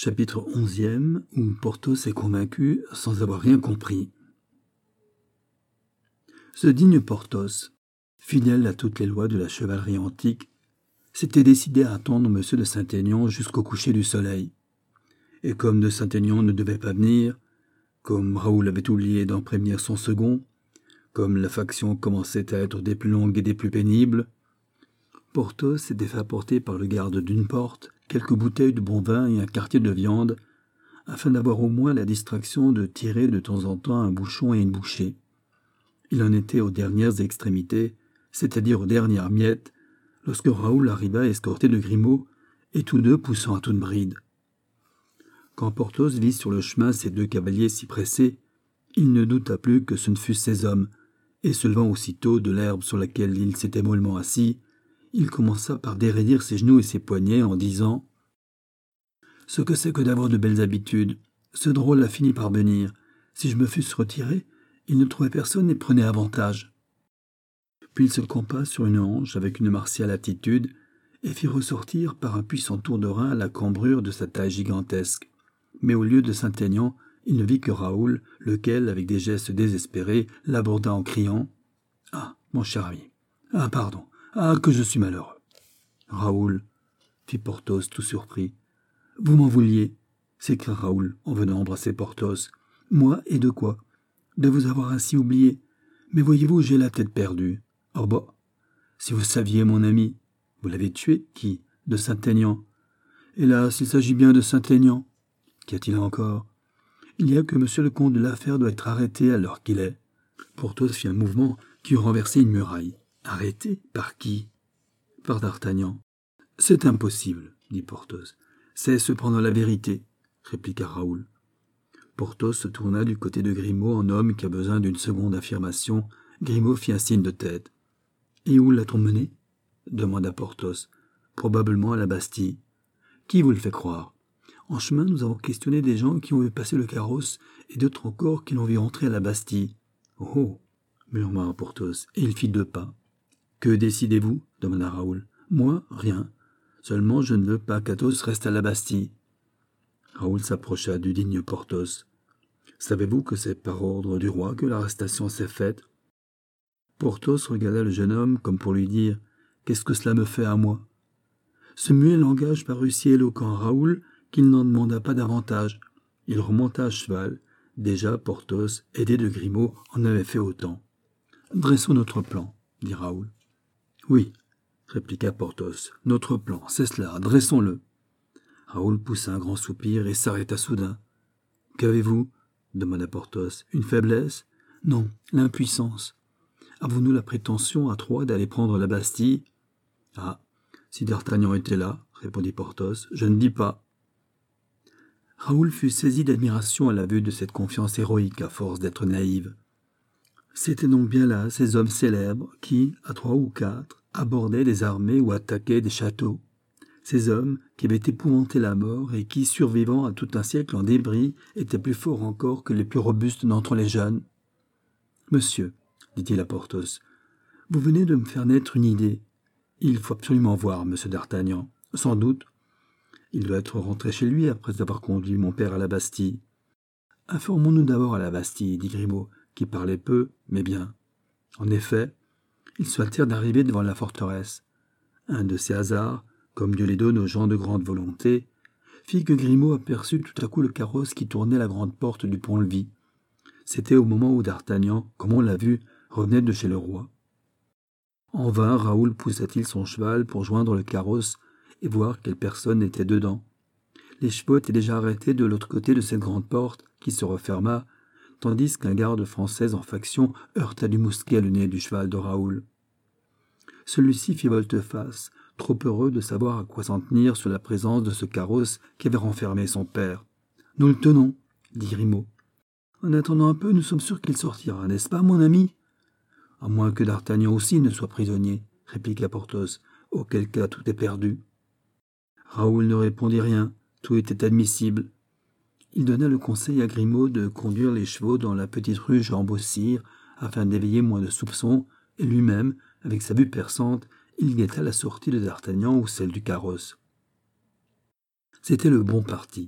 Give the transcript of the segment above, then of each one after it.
Chapitre 11e, où Porthos est convaincu sans avoir rien compris. Ce digne Porthos, fidèle à toutes les lois de la chevalerie antique, s'était décidé à attendre M. de Saint-Aignan jusqu'au coucher du soleil. Et comme de Saint-Aignan ne devait pas venir, comme Raoul avait oublié d'en prévenir son second, comme la faction commençait à être des plus longues et des plus pénibles, Porthos s'était fait apporter par le garde d'une porte quelques bouteilles de bon vin et un quartier de viande, afin d'avoir au moins la distraction de tirer de temps en temps un bouchon et une bouchée. Il en était aux dernières extrémités, c'est-à-dire aux dernières miettes, lorsque Raoul arriva escorté de Grimaud, et tous deux poussant à toute bride. Quand Porthos vit sur le chemin ces deux cavaliers si pressés, il ne douta plus que ce ne fussent ses hommes, et se levant aussitôt de l'herbe sur laquelle il s'était mollement assis, il commença par déraidir ses genoux et ses poignets en disant « Ce que c'est que d'avoir de belles habitudes. Ce drôle a fini par venir. Si je me fusse retiré, il ne trouvait personne et prenait avantage. » Puis il se campa sur une hanche avec une martiale attitude et fit ressortir par un puissant tour de rein la cambrure de sa taille gigantesque. Mais au lieu de Saint-Aignan, il ne vit que Raoul, lequel, avec des gestes désespérés, l'aborda en criant « Ah, mon cher ami. Ah, pardon. Ah, que je suis malheureux. » « Raoul, » fit Porthos tout surpris. « Vous m'en vouliez, » s'écria Raoul en venant embrasser Porthos. « Moi, et de quoi? De vous avoir ainsi oublié. Mais voyez-vous, j'ai la tête perdue. Oh bah, si vous saviez, mon ami. Vous l'avez tué, qui? De Saint-Aignan. Hélas, il s'agit bien de Saint-Aignan. Qu'y a-t-il encore? Il y a que monsieur le comte de la Fère doit être arrêté à l'heure qu'il est. » Porthos fit un mouvement qui eût renversé une muraille. « Arrêté? Par qui? » ?»« Par d'Artagnan. »« C'est impossible, » dit Porthos. « C'est cependant la vérité, » répliqua Raoul. Porthos se tourna du côté de Grimaud en homme qui a besoin d'une seconde affirmation. Grimaud fit un signe de tête. « Et où l'a-t-on mené ?» demanda Porthos. « Probablement à la Bastille. »« Qui vous le fait croire ? En chemin, nous avons questionné des gens qui ont vu passer le carrosse et d'autres encore qui l'ont vu entrer à la Bastille. »« Oh !» murmura Porthos, et il fit 2 pas. « Que décidez-vous » demanda Raoul. « Moi, rien. Seulement, je ne veux pas qu'Athos reste à la Bastille. » Raoul s'approcha du digne Porthos. « Savez-vous que c'est par ordre du roi que l'arrestation s'est faite ?» Porthos regarda le jeune homme comme pour lui dire « Qu'est-ce que cela me fait à moi ?» Ce muet langage parut si éloquent à Raoul qu'il n'en demanda pas davantage. Il remonta à cheval. Déjà, Porthos, aidé de Grimaud, en avait fait autant. « Dressons notre plan, » dit Raoul. « Oui, » répliqua Porthos, « notre plan, c'est cela, dressons-le. » Raoul poussa un grand soupir et s'arrêta soudain. « Qu'avez-vous » demanda Porthos. « Une faiblesse ?»« Non, l'impuissance. Avons-nous la prétention à 3 d'aller prendre la Bastille ?»« Ah, si d'Artagnan était là, » répondit Porthos, « je ne dis pas. » Raoul fut saisi d'admiration à la vue de cette confiance héroïque à force d'être naïve. C'étaient donc bien là ces hommes célèbres qui, à 3 ou 4, abordaient des armées ou attaquaient des châteaux. Ces hommes qui avaient épouvanté la mort et qui, survivant à tout un siècle en débris, étaient plus forts encore que les plus robustes d'entre les jeunes. « Monsieur, » dit-il à Porthos, « vous venez de me faire naître une idée. Il faut absolument voir monsieur d'Artagnan. Sans doute. Il doit être rentré chez lui après avoir conduit mon père à la Bastille. »« Informons-nous d'abord à la Bastille, » dit Grimaud, qui parlait peu, mais bien. En effet, ils se hâtèrent d'arriver devant la forteresse. Un de ces hasards, comme Dieu les donne aux gens de grande volonté, fit que Grimaud aperçut tout à coup le carrosse qui tournait la grande porte du pont-levis. C'était au moment où d'Artagnan, comme on l'a vu, revenait de chez le roi. En vain Raoul poussa-t-il son cheval pour joindre le carrosse et voir quelle personne était dedans. Les chevaux étaient déjà arrêtés de l'autre côté de cette grande porte qui se referma, tandis qu'un garde français en faction heurta du mousquet le nez du cheval de Raoul. Celui-ci fit volte-face, trop heureux de savoir à quoi s'en tenir sur la présence de ce carrosse qui avait renfermé son père. « Nous le tenons, » dit Grimaud. « En attendant un peu, nous sommes sûrs qu'il sortira, n'est-ce pas, mon ami ?»« À moins que d'Artagnan aussi ne soit prisonnier, » répliqua Porthos, « auquel cas tout est perdu. » Raoul ne répondit rien, tout était admissible. Il donna le conseil à Grimaud de conduire les chevaux dans la petite rue Jean-Beausire afin d'éveiller moins de soupçons, et lui-même, avec sa vue perçante, il guetta la sortie de d'Artagnan ou celle du carrosse. C'était le bon parti.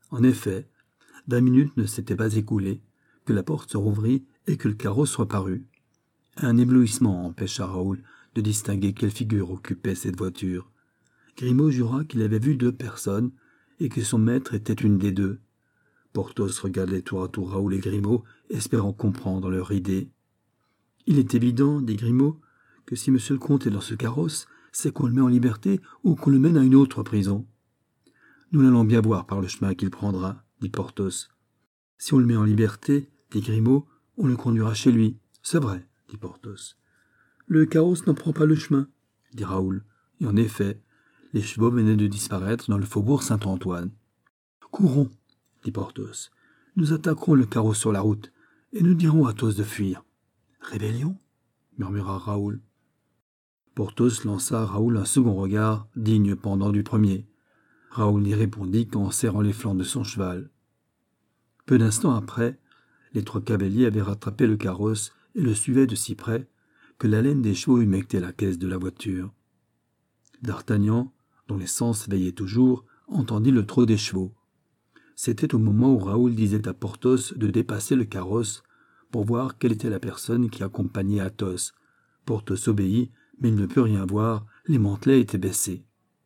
En effet, 20 minutes ne s'étaient pas écoulées, que la porte se rouvrit et que le carrosse reparut. Un éblouissement empêcha Raoul de distinguer quelle figure occupait cette voiture. Grimaud jura qu'il avait vu 2 personnes et que son maître était une des 2. Porthos regardait tour à tour Raoul et Grimaud, espérant comprendre leur idée. « Il est évident, dit Grimaud, que si monsieur le comte est dans ce carrosse, c'est qu'on le met en liberté ou qu'on le mène à une autre prison. »« Nous l'allons bien voir par le chemin qu'il prendra, dit Porthos. »« Si on le met en liberté, dit Grimaud, on le conduira chez lui. »« C'est vrai, dit Porthos. »« Le carrosse n'en prend pas le chemin, dit Raoul. Et en effet, les chevaux venaient de disparaître dans le faubourg Saint-Antoine. « Courons, dit Porthos. Nous attaquerons le carrosse sur la route et nous dirons à Athos de fuir. »« Rébellion » murmura Raoul. Porthos lança à Raoul un second regard, digne pendant du premier. Raoul n'y répondit qu'en serrant les flancs de son cheval. Peu d'instants après, les 3 cavaliers avaient rattrapé le carrosse et le suivaient de si près que l'haleine des chevaux humectait la caisse de la voiture. D'Artagnan, dont les sens veillaient toujours, entendit le trot des chevaux. C'était au moment où Raoul disait à Porthos de dépasser le carrosse pour voir quelle était la personne qui accompagnait Athos. Porthos obéit, mais il ne put rien voir, les mantelets étaient baissés.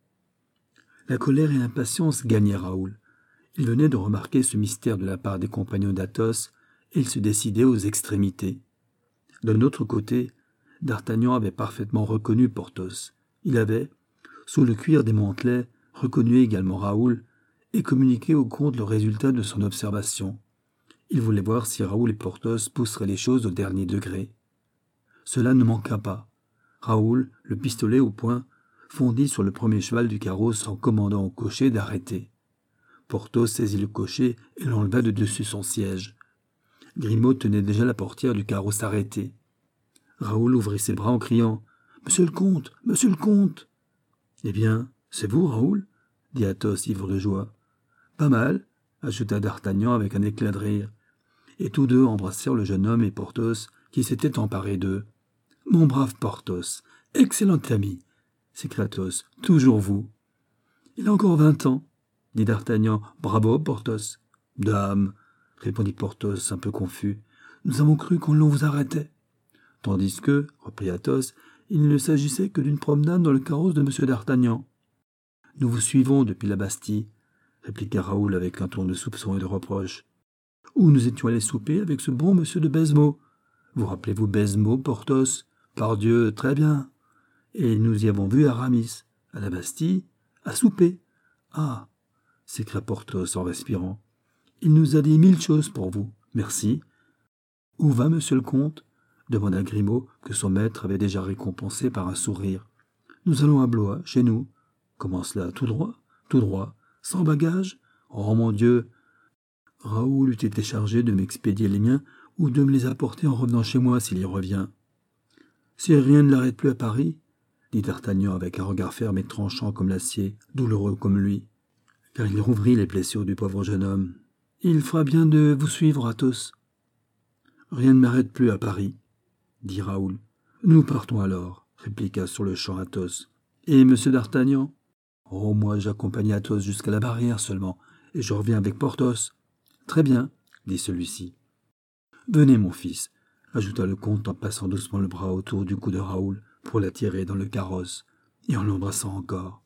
La colère et l'impatience gagnaient Raoul. Il venait de remarquer ce mystère de la part des compagnons d'Athos, et il se décidait aux extrémités. D'un autre côté, D'Artagnan avait parfaitement reconnu Porthos. Il avait, sous le cuir des mantelets, reconnu également Raoul, et communiqué au comte le résultat de son observation. Il voulait voir si Raoul et Porthos pousseraient les choses au dernier degré. Cela ne manqua pas. Raoul, le pistolet au poing, fondit sur le premier cheval du carrosse en commandant au cocher d'arrêter. Porthos saisit le cocher et l'enleva de dessus son siège. Grimaud tenait déjà la portière du carrosse arrêtée. Raoul ouvrit ses bras en criant « Monsieur le comte, monsieur le comte !»« Eh bien, c'est vous, Raoul ?» dit Athos, ivre de joie. « Pas mal !» ajouta D'Artagnan avec un éclat de rire. Et tous deux embrassèrent le jeune homme et Porthos, qui s'était emparé d'eux. « Mon brave Porthos, excellent ami !» s'écria Athos. « Toujours vous !»« Il a encore 20 ans !» dit D'Artagnan. « Bravo, Porthos !»« Dame !» répondit Porthos, un peu confus. « Nous avons cru qu'on vous arrêtait. » Tandis que, reprit Athos, il ne s'agissait que d'une promenade dans le carrosse de M. d'Artagnan. « Nous vous suivons depuis la Bastille, » répliqua Raoul avec un ton de soupçon et de reproche. « Où nous étions allés souper avec ce bon M. de Baisemeaux. Vous rappelez-vous Baisemeaux, Porthos? Pardieu, très bien. Et nous y avons vu Aramis, à la Bastille, à souper. Ah !» s'écria Porthos en respirant. « Il nous a dit 1000 choses pour vous. Merci. »« Où va monsieur le comte ?» demanda Grimaud, que son maître avait déjà récompensé par un sourire. « Nous allons à Blois, chez nous. »« Comment cela? Tout droit ?»« Tout droit. Sans bagages ? Oh, mon Dieu !» Raoul eût été chargé de m'expédier les miens ou de me les apporter en revenant chez moi s'il y revient. « Si rien ne l'arrête plus à Paris ?» dit D'Artagnan avec un regard ferme et tranchant comme l'acier, douloureux comme lui, car il rouvrit les blessures du pauvre jeune homme. « Il fera bien de vous suivre, Athos. »« Rien ne m'arrête plus à Paris, » dit Raoul. « Nous partons alors, » répliqua sur-le-champ Athos. « Et monsieur d'Artagnan ?»« Oh, moi j'accompagne Athos jusqu'à la barrière seulement, et je reviens avec Porthos. »« Très bien, » dit celui-ci. « Venez, mon fils, » ajouta le comte en passant doucement le bras autour du cou de Raoul pour l'attirer dans le carrosse, et en l'embrassant encore.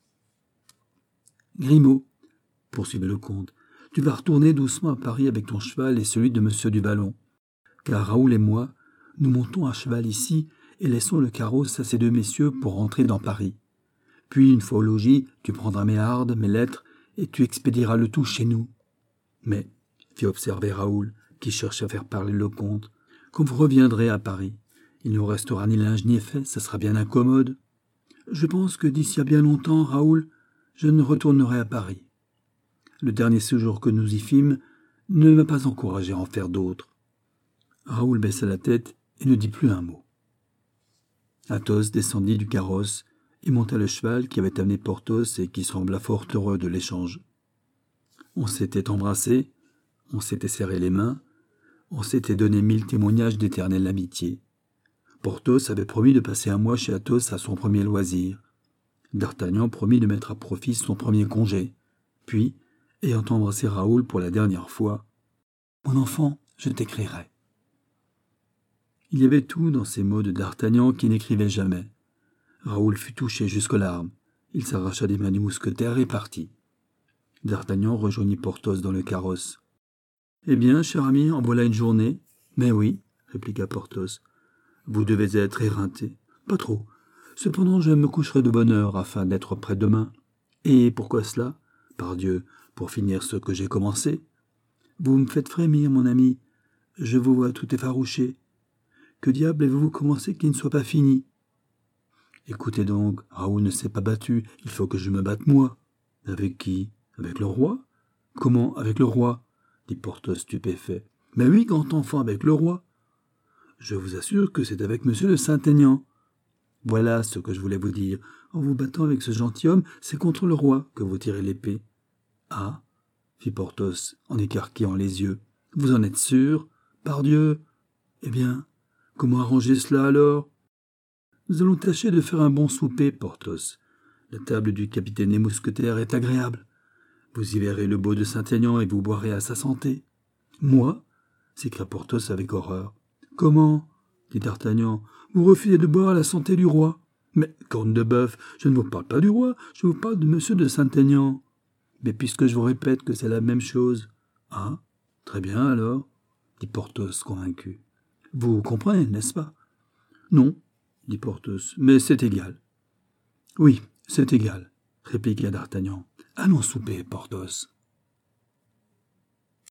« Grimaud, » poursuivit le comte, « tu vas retourner doucement à Paris avec ton cheval et celui de monsieur du Vallon, car Raoul et moi, nous montons à cheval ici et laissons le carrosse à ces 2 messieurs pour rentrer dans Paris. Puis, une fois au logis, tu prendras mes hardes, mes lettres, et tu expédieras le tout chez nous. Mais, fit observer Raoul, qui cherchait à faire parler le comte, quand vous reviendrez à Paris, il ne vous restera ni linge ni effet, ça sera bien incommode. Je pense que d'ici à bien longtemps, Raoul, je ne retournerai à Paris. Le dernier séjour que nous y fîmes ne m'a pas encouragé à en faire d'autres. » Raoul baissa la tête et ne dit plus un mot. Athos descendit du carrosse et monta le cheval qui avait amené Porthos et qui sembla fort heureux de l'échange. On s'était embrassé, on s'était serré les mains, on s'était donné 1000 témoignages d'éternelle amitié. Porthos avait promis de passer un mois chez Athos à son premier loisir. D'Artagnan promit de mettre à profit son premier congé. Puis, ayant embrassé Raoul pour la dernière fois. « Mon enfant, je t'écrirai. » Il y avait tout dans ces mots de d'Artagnan qui n'écrivait jamais. Raoul fut touché jusqu'aux larmes. Il s'arracha des mains du mousquetaire et partit. D'Artagnan rejoignit Porthos dans le carrosse. « Eh bien, cher ami, en voilà une journée. »« Mais oui, » répliqua Porthos. « Vous devez être éreinté. »« Pas trop. Cependant, je me coucherai de bonne heure afin d'être prêt demain. »« Et pourquoi cela ? Pardieu, pour finir ce que j'ai commencé. »« Vous me faites frémir, mon ami. Je vous vois tout effarouché. Que diable avez-vous commencé qui ne soit pas fini ? » « Écoutez donc, Raoul ne s'est pas battu. Il faut que je me batte moi. »« Avec qui ? Avec le roi ? » ?»« Comment avec le roi ?» dit Porthos stupéfait. « Mais oui, grand enfant, avec le roi. Je vous assure que c'est avec monsieur de Saint-Aignan. Voilà ce que je voulais vous dire. En vous battant avec ce gentilhomme, c'est contre le roi que vous tirez l'épée. »« Ah » fit Porthos en écarquillant les yeux. « Vous en êtes sûr ? Pardieu ! Eh bien, comment arranger cela alors ? » « Nous allons tâcher de faire un bon souper, Porthos. La table du capitaine des mousquetaires est agréable. Vous y verrez le beau de Saint-Aignan et vous boirez à sa santé. »« Moi » s'écria Porthos avec horreur. « Comment » dit D'Artagnan. « Vous refusez de boire à la santé du roi. Mais, corne de bœuf, je ne vous parle pas du roi, je vous parle de monsieur de Saint-Aignan. Mais puisque je vous répète que c'est la même chose. »« Ah, très bien alors, » dit Porthos convaincu. « Vous comprenez, n'est-ce pas ? » ?»« Non, » dit Porthos, « mais c'est égal. »« Oui, c'est égal, » répliqua D'Artagnan. « Allons souper, Porthos. »